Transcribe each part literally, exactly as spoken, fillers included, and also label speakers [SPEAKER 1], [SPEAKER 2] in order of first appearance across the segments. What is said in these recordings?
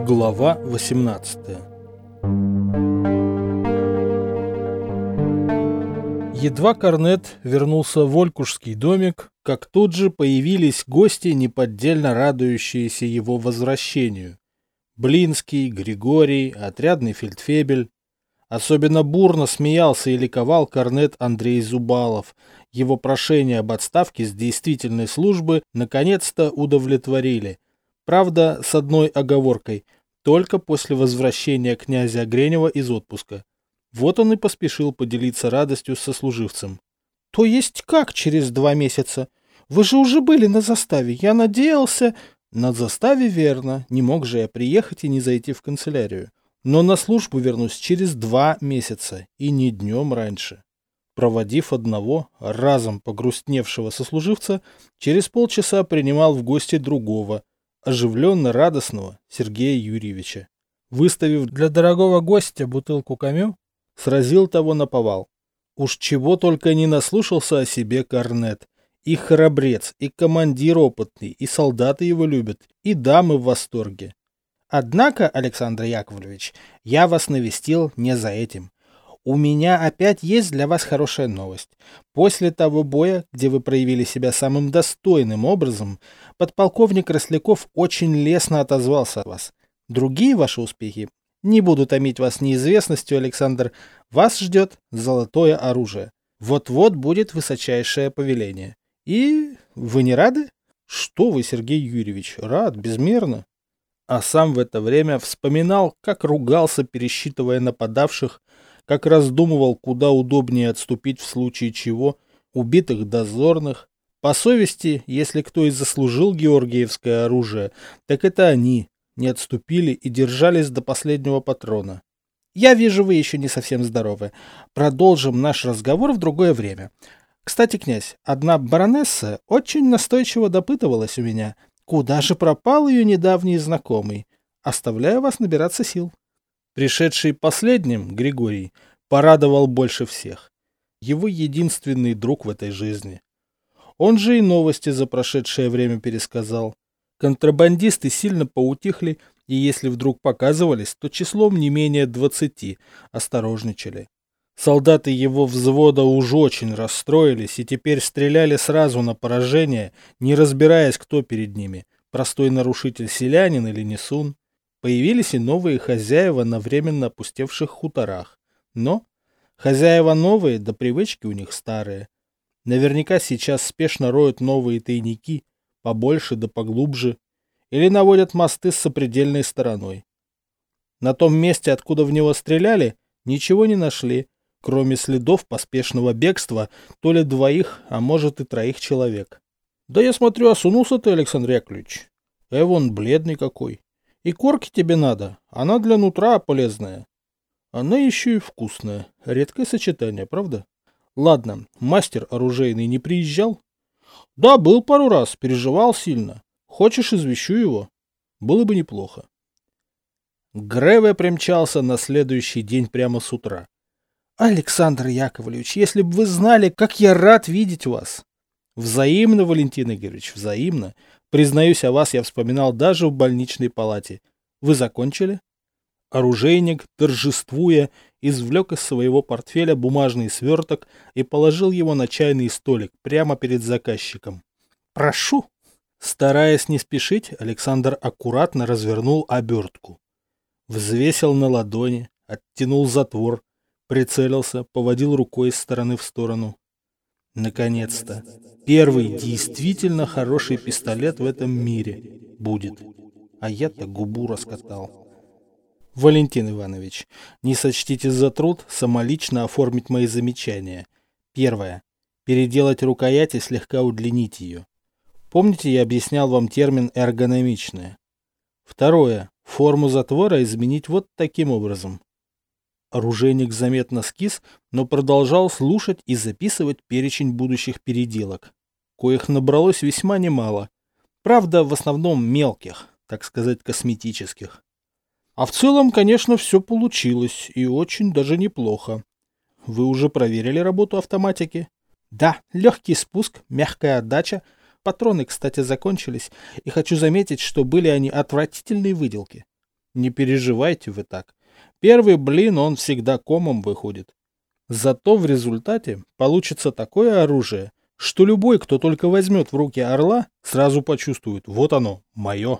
[SPEAKER 1] Глава восемнадцатая. Едва Корнет вернулся в Олькушский домик, как тут же появились гости, неподдельно радующиеся его возвращению. Блинский, Григорий, отрядный фельдфебель. Особенно бурно смеялся и ликовал корнет Андрей Зубалов. Его прошение об отставке с действительной службы наконец-то удовлетворили. Правда, с одной оговоркой – только после возвращения князя Огренева из отпуска. Вот он и поспешил поделиться радостью с сослуживцем. — То есть как через два месяца? Вы же уже были на заставе, я надеялся... — На заставе, верно, не мог же я приехать и не зайти в канцелярию. Но на службу вернусь через два месяца, и не днем раньше. Проводив одного, разом погрустневшего сослуживца, через полчаса принимал в гости другого, оживленно радостного Сергея Юрьевича. Выставив для дорогого гостя бутылку камю, сразил того наповал. Уж чего только не наслушался о себе корнет. И храбрец, и командир опытный, и солдаты его любят, и дамы в восторге. Однако, Александр Яковлевич, я вас навестил не за этим. У меня опять есть для вас хорошая новость. После того боя, где вы проявили себя самым достойным образом, подполковник Росляков очень лестно отозвался о вас. Другие ваши успехи, не буду томить вас неизвестностью, Александр, вас ждет золотое оружие. Вот-вот будет высочайшее повеление. И вы не рады? Что вы, Сергей Юрьевич, рад, безмерно. А сам в это время вспоминал, как ругался, пересчитывая нападавших, как раздумывал, куда удобнее отступить в случае чего, убитых дозорных. По совести, если кто и заслужил георгиевское оружие, так это они, не отступили и держались до последнего патрона. Я вижу, вы еще не совсем здоровы. Продолжим наш разговор в другое время. Кстати, князь, одна баронесса очень настойчиво допытывалась у меня, куда же пропал ее недавний знакомый. Оставляю вас набираться сил. Пришедший последним, Григорий, порадовал больше всех. Его единственный друг в этой жизни. Он же и новости за прошедшее время пересказал. Контрабандисты сильно поутихли, и если вдруг показывались, то числом не менее двадцати осторожничали. Солдаты его взвода уж очень расстроились и теперь стреляли сразу на поражение, не разбираясь, кто перед ними, простой нарушитель селянин или несун. Появились и новые хозяева на временно опустевших хуторах. Но хозяева новые, да привычки у них старые. Наверняка сейчас спешно роют новые тайники, побольше да поглубже, или наводят мосты с сопредельной стороной. На том месте, откуда в него стреляли, ничего не нашли, кроме следов поспешного бегства то ли двоих, а может и троих человек. Да я смотрю, осунулся ты, Александр Яковлевич. Эвон бледный какой. И корки тебе надо, она для нутра полезная. Она еще и вкусная. Редкое сочетание, правда? Ладно, мастер оружейный не приезжал? Да, был пару раз, переживал сильно. Хочешь, извещу его? Было бы неплохо. Греве примчался на следующий день прямо с утра. Александр Яковлевич, если бы вы знали, как я рад видеть вас. Взаимно, Валентин Игоревич, взаимно. Признаюсь, о вас я вспоминал даже в больничной палате. Вы закончили? Оружейник, торжествуя, извлек из своего портфеля бумажный сверток и положил его на чайный столик прямо перед заказчиком. Прошу. Стараясь не спешить, Александр аккуратно развернул обертку. Взвесил на ладони, оттянул затвор, прицелился, поводил рукой из стороны в сторону. Наконец-то. Первый действительно хороший пистолет в этом мире будет. А я-то губу раскатал. Валентин Иванович, не сочтите за труд самолично оформить мои замечания. Первое. Переделать рукоять и слегка удлинить ее. Помните, я объяснял вам термин «эргономичная». Второе. Форму затвора изменить вот таким образом. Оружейник заметно скис, но продолжал слушать и записывать перечень будущих переделок, коих набралось весьма немало. Правда, в основном мелких, так сказать, косметических. А в целом, конечно, все получилось, и очень даже неплохо. Вы уже проверили работу автоматики? Да, легкий спуск, мягкая отдача. Патроны, кстати, закончились, и хочу заметить, что были они отвратительной выделки. Не переживайте вы так. Первый блин, он всегда комом выходит. Зато в результате получится такое оружие, что любой, кто только возьмет в руки орла, сразу почувствует, вот оно, мое.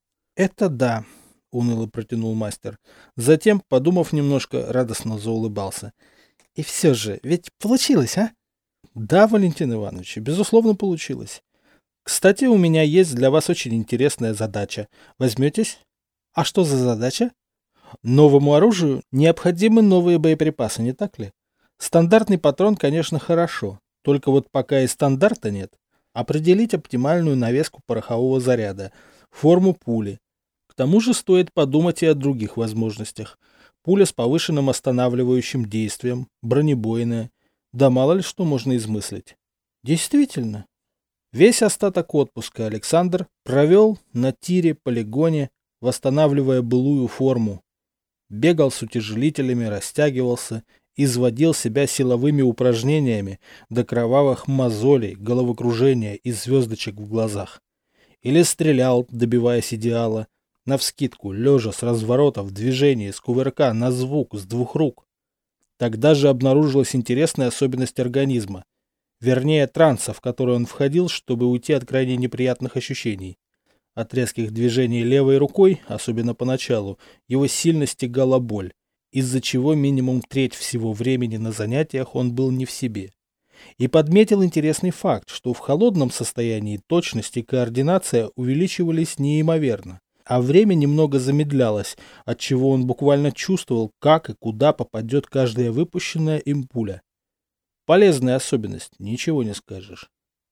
[SPEAKER 1] Это да, уныло протянул мастер. Затем, подумав немножко, радостно заулыбался. И все же, ведь получилось, а? Да, Валентин Иванович, безусловно, получилось. Кстати, у меня есть для вас очень интересная задача. Возьметесь? А что за задача? Новому оружию необходимы новые боеприпасы, не так ли? Стандартный патрон, конечно, хорошо, только вот пока и стандарта нет. Определить оптимальную навеску порохового заряда, форму пули. К тому же стоит подумать и о других возможностях. Пуля с повышенным останавливающим действием, бронебойная. Да мало ли что можно измыслить. Действительно. Весь остаток отпуска Александр провел на тире, полигоне, восстанавливая былую форму. Бегал с утяжелителями, растягивался, изводил себя силовыми упражнениями до кровавых мозолей, головокружения и звездочек в глазах. Или стрелял, добиваясь идеала, навскидку, лежа с разворота в движении, с кувырка, на звук, с двух рук. Тогда же обнаружилась интересная особенность организма, вернее транса, в который он входил, чтобы уйти от крайне неприятных ощущений. От резких движений левой рукой, особенно поначалу, его сильно стягала боль, из-за чего минимум треть всего времени на занятиях он был не в себе. И подметил интересный факт, что в холодном состоянии точность и координация увеличивались неимоверно, а время немного замедлялось, отчего он буквально чувствовал, как и куда попадет каждая выпущенная им пуля. Полезная особенность, ничего не скажешь.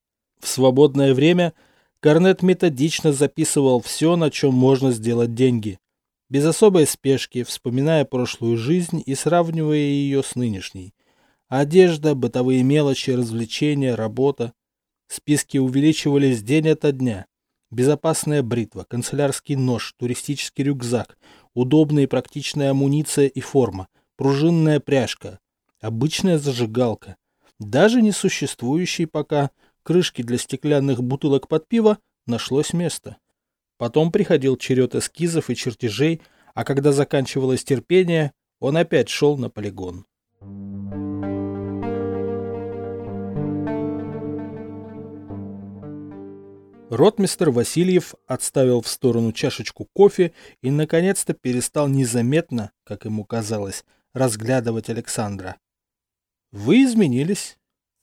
[SPEAKER 1] В свободное время Корнет методично записывал все, на чем можно сделать деньги, без особой спешки, вспоминая прошлую жизнь и сравнивая ее с нынешней. Одежда, бытовые мелочи, развлечения, работа. Списки увеличивались день ото дня. Безопасная бритва, канцелярский нож, туристический рюкзак, удобная и практичная амуниция и форма, пружинная пряжка, обычная зажигалка, даже несуществующие пока крышки для стеклянных бутылок под пиво нашлось место. Потом приходил черед эскизов и чертежей, а когда заканчивалось терпение, он опять шел на полигон. Ротмистр Васильев отставил в сторону чашечку кофе и наконец-то перестал незаметно, как ему казалось, разглядывать Александра. Вы изменились.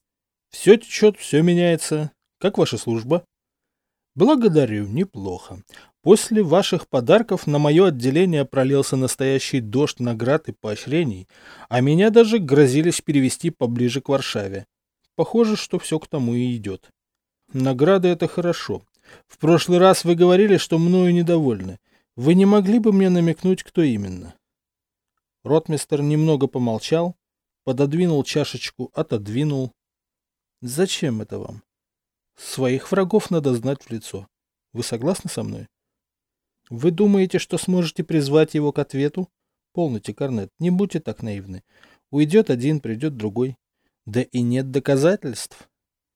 [SPEAKER 1] Все течет, все меняется. Как ваша служба? Благодарю, неплохо. После ваших подарков на мое отделение пролился настоящий дождь наград и поощрений, а меня даже грозились перевести поближе к Варшаве. Похоже, что все к тому и идет. Награды — это хорошо. В прошлый раз вы говорили, что мною недовольны. Вы не могли бы мне намекнуть, кто именно? Ротмистр немного помолчал, пододвинул чашечку, отодвинул. Зачем это вам? Своих врагов надо знать в лицо. Вы согласны со мной? Вы думаете, что сможете призвать его к ответу? Полноте, Корнет, не будьте так наивны. Уйдет один, придет другой. Да и нет доказательств.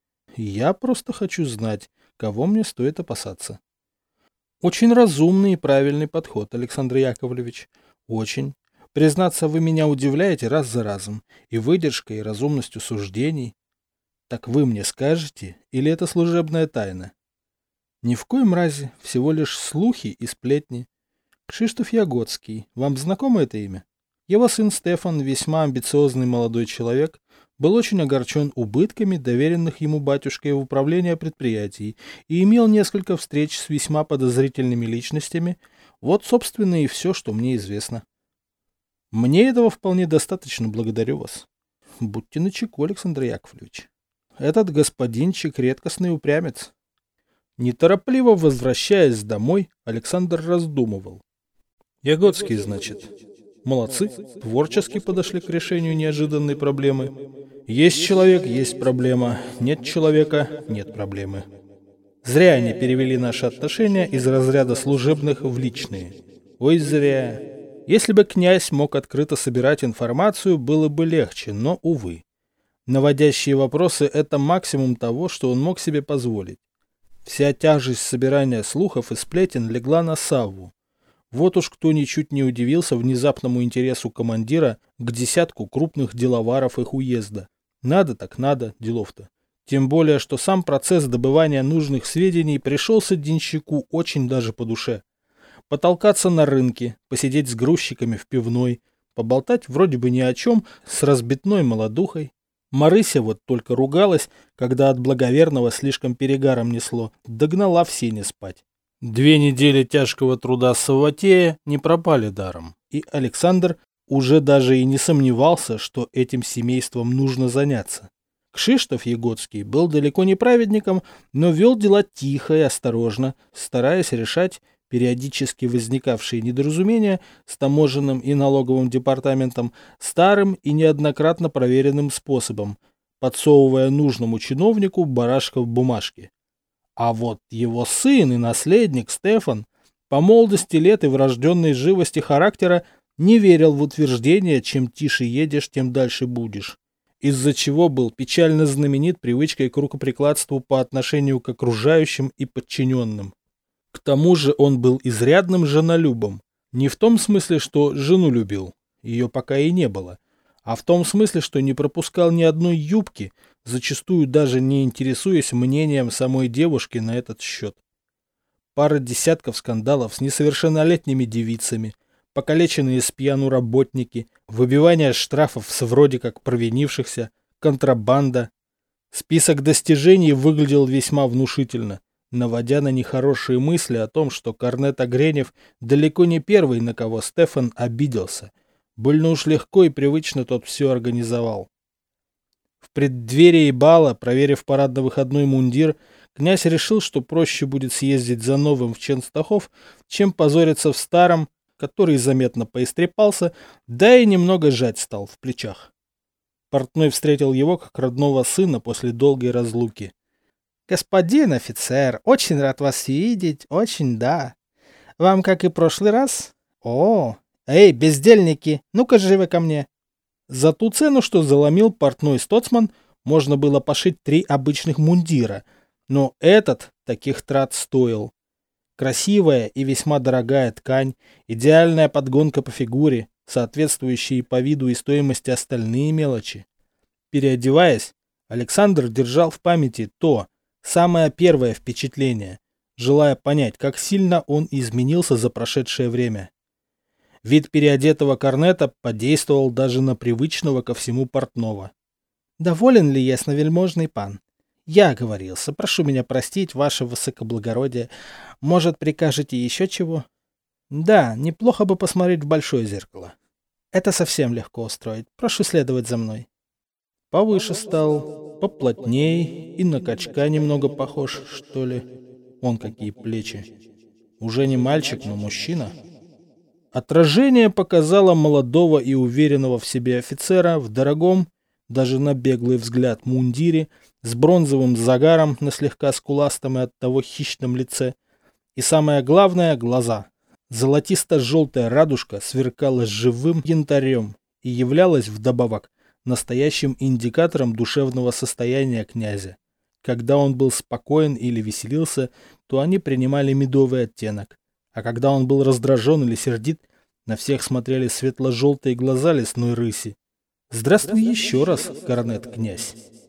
[SPEAKER 1] Я просто хочу знать, кого мне стоит опасаться. Очень разумный и правильный подход, Александр Яковлевич. Очень. Признаться, вы меня удивляете раз за разом. И выдержкой, и разумностью суждений. Так вы мне скажете, или это служебная тайна? Ни в коем разе, всего лишь слухи и сплетни. Кшиштоф Ягодский, вам знакомо это имя? Его сын Стефан, весьма амбициозный молодой человек, был очень огорчен убытками, доверенных ему батюшкой в управление предприятий, и имел несколько встреч с весьма подозрительными личностями. Вот, собственно, и все, что мне известно. Мне этого вполне достаточно, благодарю вас. Будьте начеку, Александр Яковлевич. Этот господинчик — редкостный упрямец. Неторопливо возвращаясь домой, Александр раздумывал. Ягодский, значит. Молодцы, творчески подошли к решению неожиданной проблемы. Есть человек — есть проблема, нет человека — нет проблемы. Зря они перевели наши отношения из разряда служебных в личные. Ой, зря. Если бы князь мог открыто собирать информацию, было бы легче, но, увы. Наводящие вопросы — это максимум того, что он мог себе позволить. Вся тяжесть собирания слухов и сплетен легла на Савву. Вот уж кто ничуть не удивился внезапному интересу командира к десятку крупных деловаров их уезда. Надо так надо, делов-то. Тем более, что сам процесс добывания нужных сведений пришелся денщику очень даже по душе. Потолкаться на рынке, посидеть с грузчиками в пивной, поболтать вроде бы ни о чем с разбитной молодухой. Марыся вот только ругалась, когда от благоверного слишком перегаром несло, догнала в сене спать. Две недели тяжкого труда Савватея не пропали даром, и Александр уже даже и не сомневался, что этим семейством нужно заняться. Кшиштоф Егодский был далеко не праведником, но вел дела тихо и осторожно, стараясь решать периодически возникавшие недоразумения с таможенным и налоговым департаментом старым и неоднократно проверенным способом, подсовывая нужному чиновнику барашка в бумажке. А вот его сын и наследник Стефан по молодости лет и врожденной живости характера не верил в утверждение «чем тише едешь, тем дальше будешь», из-за чего был печально знаменит привычкой к рукоприкладству по отношению к окружающим и подчиненным. К тому же он был изрядным женолюбом. Не в том смысле, что жену любил, ее пока и не было, а в том смысле, что не пропускал ни одной юбки, зачастую даже не интересуясь мнением самой девушки на этот счет. Пара десятков скандалов с несовершеннолетними девицами, покалеченные с пьяну работники, выбивание штрафов с вроде как провинившихся, контрабанда. Список достижений выглядел весьма внушительно, наводя на нехорошие мысли о том, что корнет Огренев далеко не первый, на кого Стефан обиделся. Больно уж легко и привычно тот все организовал. В преддверии бала, проверив парадно-выходной мундир, князь решил, что проще будет съездить за новым в Ченстахов, чем позориться в старом, который заметно поистрепался, да и немного жать стал в плечах. Портной встретил его как родного сына после долгой разлуки. «Господин офицер, очень рад вас видеть, очень да. Вам, как и прошлый раз? О, эй, бездельники, ну-ка живо ко мне!» За ту цену, что заломил портной Стоцман, можно было пошить три обычных мундира, но этот таких трат стоил. Красивая и весьма дорогая ткань, идеальная подгонка по фигуре, соответствующие по виду и стоимости остальные мелочи. Переодеваясь, Александр держал в памяти то, самое первое впечатление, желая понять, как сильно он изменился за прошедшее время. Вид переодетого корнета подействовал даже на привычного ко всему портного. «Доволен ли ясновельможный пан? Я оговорился, прошу меня простить, ваше высокоблагородие. Может, прикажете еще чего? Да, неплохо бы посмотреть в большое зеркало. Это совсем легко устроить, прошу следовать за мной». Повыше стал, поплотней и на качка немного похож, что ли. Вон какие плечи. Уже не мальчик, но мужчина. Отражение показало молодого и уверенного в себе офицера в дорогом, даже на беглый взгляд, мундире, с бронзовым загаром на слегка скуластом и оттого хищном лице. И самое главное — глаза. Золотисто-желтая радужка сверкала живым янтарем и являлась вдобавок настоящим индикатором душевного состояния князя. Когда он был спокоен или веселился, то они принимали медовый оттенок. А когда он был раздражен или сердит, на всех смотрели светло-желтые глаза лесной рыси. «Здравствуй еще раз, корнет-князь!»